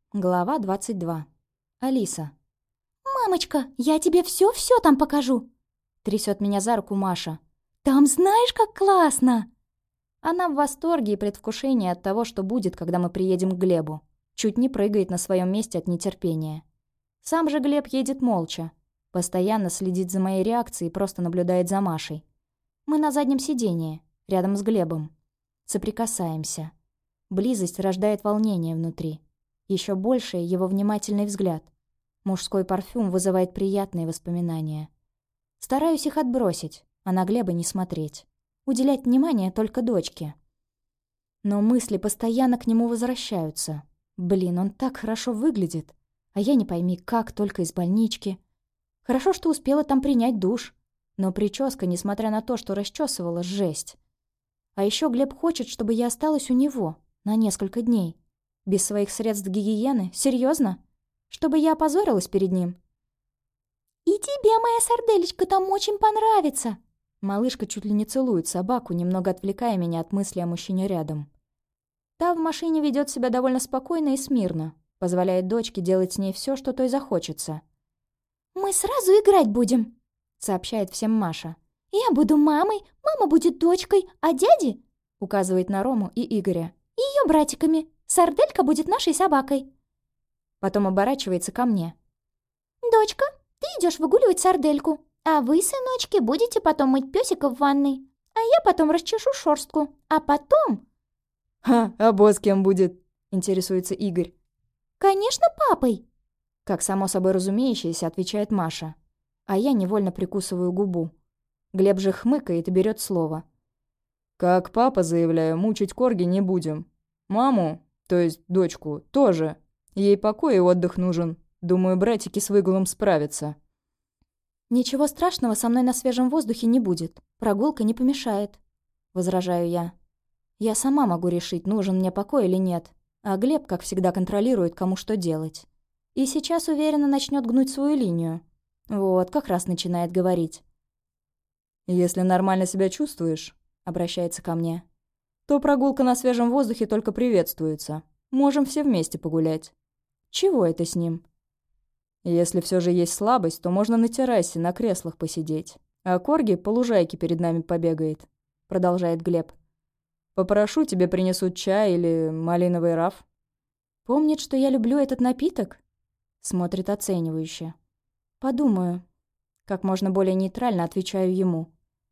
Глава 22. Алиса. «Мамочка, я тебе все-все там покажу!» Трясет меня за руку Маша. «Там знаешь, как классно!» Она в восторге и предвкушении от того, что будет, когда мы приедем к Глебу. Чуть не прыгает на своем месте от нетерпения. Сам же Глеб едет молча. Постоянно следит за моей реакцией и просто наблюдает за Машей. Мы на заднем сидении, рядом с Глебом. Соприкасаемся. Близость рождает волнение внутри. Еще больше его внимательный взгляд. Мужской парфюм вызывает приятные воспоминания. Стараюсь их отбросить, а на Глеба не смотреть. Уделять внимание только дочке. Но мысли постоянно к нему возвращаются. Блин, он так хорошо выглядит. А я не пойми, как, только из больнички. Хорошо, что успела там принять душ. Но прическа, несмотря на то, что расчесывала, жесть. А еще Глеб хочет, чтобы я осталась у него на несколько дней. Без своих средств гигиены? Серьезно? Чтобы я опозорилась перед ним? «И тебе моя сарделечка там очень понравится!» Малышка чуть ли не целует собаку, немного отвлекая меня от мысли о мужчине рядом. Та в машине ведет себя довольно спокойно и смирно, позволяет дочке делать с ней все, что той захочется. «Мы сразу играть будем!» — сообщает всем Маша. «Я буду мамой, мама будет дочкой, а дяди...» — указывает на Рому и Игоря. «Ее братиками. Сарделька будет нашей собакой». Потом оборачивается ко мне. «Дочка, ты идешь выгуливать сардельку, а вы, сыночки, будете потом мыть пёсика в ванной, а я потом расчешу шерстку, а потом...» «Ха, а босс кем будет?» — интересуется Игорь. «Конечно, папой!» Как само собой разумеющееся, отвечает Маша. А я невольно прикусываю губу. Глеб же хмыкает и берет слово. «Как папа, заявляю, мучить корги не будем. Маму, то есть дочку, тоже. Ей покой и отдых нужен. Думаю, братики с выгулом справятся». «Ничего страшного со мной на свежем воздухе не будет. Прогулка не помешает», — возражаю я. «Я сама могу решить, нужен мне покой или нет. А Глеб, как всегда, контролирует, кому что делать. И сейчас уверенно начнет гнуть свою линию. Вот, как раз начинает говорить. «Если нормально себя чувствуешь», — обращается ко мне, «то прогулка на свежем воздухе только приветствуется. Можем все вместе погулять». «Чего это с ним?» «Если все же есть слабость, то можно на террасе, на креслах посидеть. А корги по лужайке перед нами побегает», — продолжает Глеб. «Попрошу, тебе принесут чай или малиновый раф». «Помнит, что я люблю этот напиток?» Смотрит оценивающе. «Подумаю». Как можно более нейтрально отвечаю ему.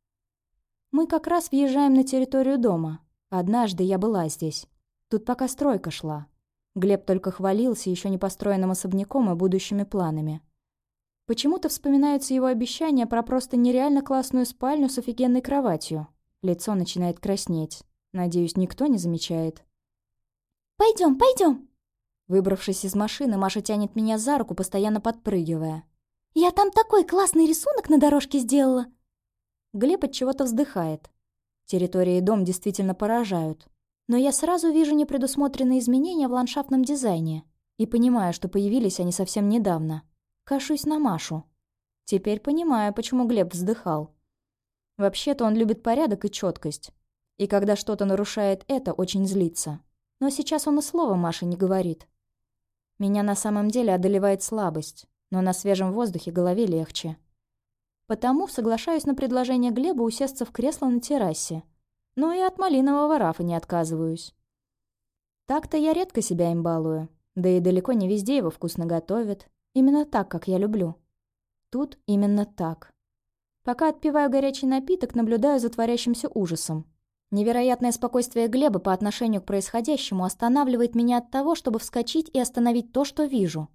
Мы как раз въезжаем на территорию дома. Однажды я была здесь. Тут пока стройка шла. Глеб только хвалился еще не построенным особняком и будущими планами. Почему-то вспоминаются его обещания про просто нереально классную спальню с офигенной кроватью. Лицо начинает краснеть. Надеюсь, никто не замечает. «Пойдем, пойдем!» Выбравшись из машины, Маша тянет меня за руку, постоянно подпрыгивая. «Я там такой классный рисунок на дорожке сделала!» Глеб от чего-то вздыхает. Территория и дом действительно поражают. Но я сразу вижу непредусмотренные изменения в ландшафтном дизайне и понимаю, что появились они совсем недавно. Кашусь на Машу. Теперь понимаю, почему Глеб вздыхал. Вообще-то он любит порядок и четкость. И когда что-то нарушает это, очень злится. Но сейчас он и слова Маше не говорит. Меня на самом деле одолевает слабость, но на свежем воздухе голове легче. Потому соглашаюсь на предложение Глеба усесться в кресло на террасе. Ну и от малинового рафа не отказываюсь. Так-то я редко себя им балую. Да и далеко не везде его вкусно готовят. Именно так, как я люблю. Тут именно так. Пока отпиваю горячий напиток, наблюдаю за творящимся ужасом. Невероятное спокойствие Глеба по отношению к происходящему останавливает меня от того, чтобы вскочить и остановить то, что вижу.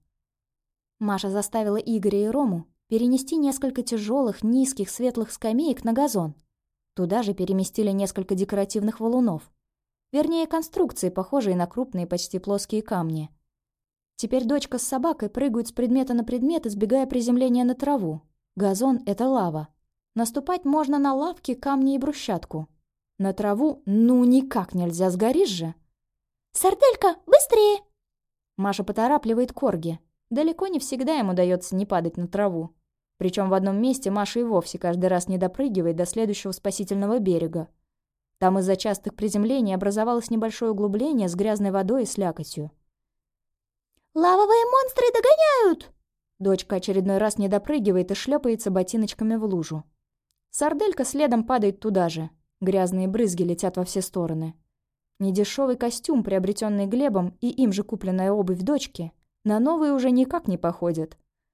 Маша заставила Игоря и Рому перенести несколько тяжелых, низких, светлых скамеек на газон. Туда же переместили несколько декоративных валунов. Вернее, конструкции, похожие на крупные, почти плоские камни. Теперь дочка с собакой прыгают с предмета на предмет, избегая приземления на траву. Газон — это лава. Наступать можно на лавки, камни и брусчатку. На траву ну никак нельзя, сгоришь же. «Сарделька, быстрее!» Маша поторапливает корги. Далеко не всегда им удается не падать на траву. Причем в одном месте Маша и вовсе каждый раз не допрыгивает до следующего спасительного берега. Там из-за частых приземлений образовалось небольшое углубление с грязной водой и слякотью. Лавовые монстры догоняют!» Дочка очередной раз не допрыгивает и шлепается ботиночками в лужу. Сарделька следом падает туда же. Грязные брызги летят во все стороны. Недешевый костюм, приобретенный Глебом, и им же купленная обувь дочки, на новые уже никак не походят.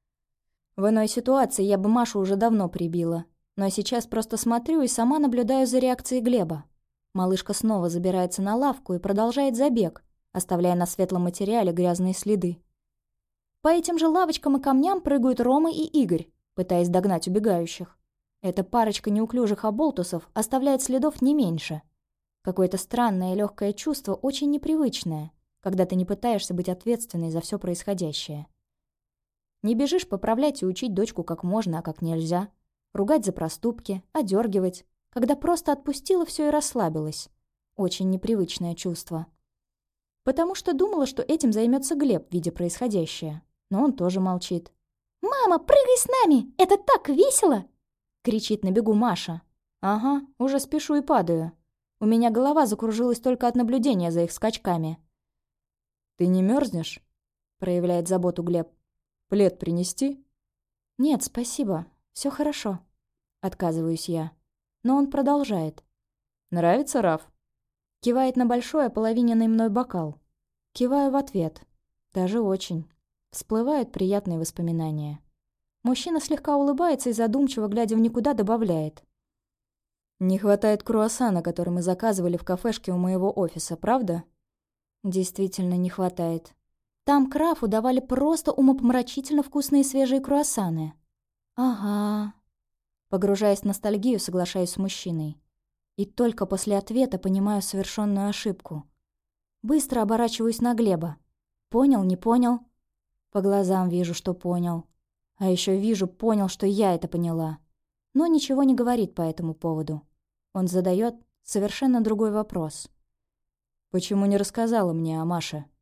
В иной ситуации я бы Машу уже давно прибила. Но сейчас просто смотрю и сама наблюдаю за реакцией Глеба. Малышка снова забирается на лавку и продолжает забег, оставляя на светлом материале грязные следы. По этим же лавочкам и камням прыгают Рома и Игорь, пытаясь догнать убегающих. Эта парочка неуклюжих оболтусов оставляет следов не меньше. Какое-то странное и легкое чувство, очень непривычное, когда ты не пытаешься быть ответственной за все происходящее. Не бежишь поправлять и учить дочку как можно, а как нельзя. Ругать за проступки, одергивать, когда просто отпустила все и расслабилась. Очень непривычное чувство. Потому что думала, что этим займется Глеб, видя происходящее. Но он тоже молчит. «Мама, прыгай с нами! Это так весело!» Кричит на бегу Маша. «Ага, уже спешу и падаю. У меня голова закружилась только от наблюдения за их скачками». «Ты не мерзнешь?» Проявляет заботу Глеб. «Плед принести?» «Нет, спасибо. Все хорошо». Отказываюсь я. Но он продолжает. «Нравится, Раф?» Кивает на большой ополовиненный мной бокал. Киваю в ответ. Даже очень. Всплывают приятные воспоминания. Мужчина слегка улыбается и задумчиво, глядя в никуда, добавляет. «Не хватает круассана, который мы заказывали в кафешке у моего офиса, правда?» «Действительно не хватает. Там к Рафу давали просто умопомрачительно вкусные свежие круассаны». «Ага». Погружаясь в ностальгию, соглашаюсь с мужчиной. И только после ответа понимаю совершенную ошибку. Быстро оборачиваюсь на Глеба. Понял, не понял? По глазам вижу, что понял. А еще вижу, понял, что я это поняла. Но ничего не говорит по этому поводу. Он задает совершенно другой вопрос. «Почему не рассказала мне о Маше?»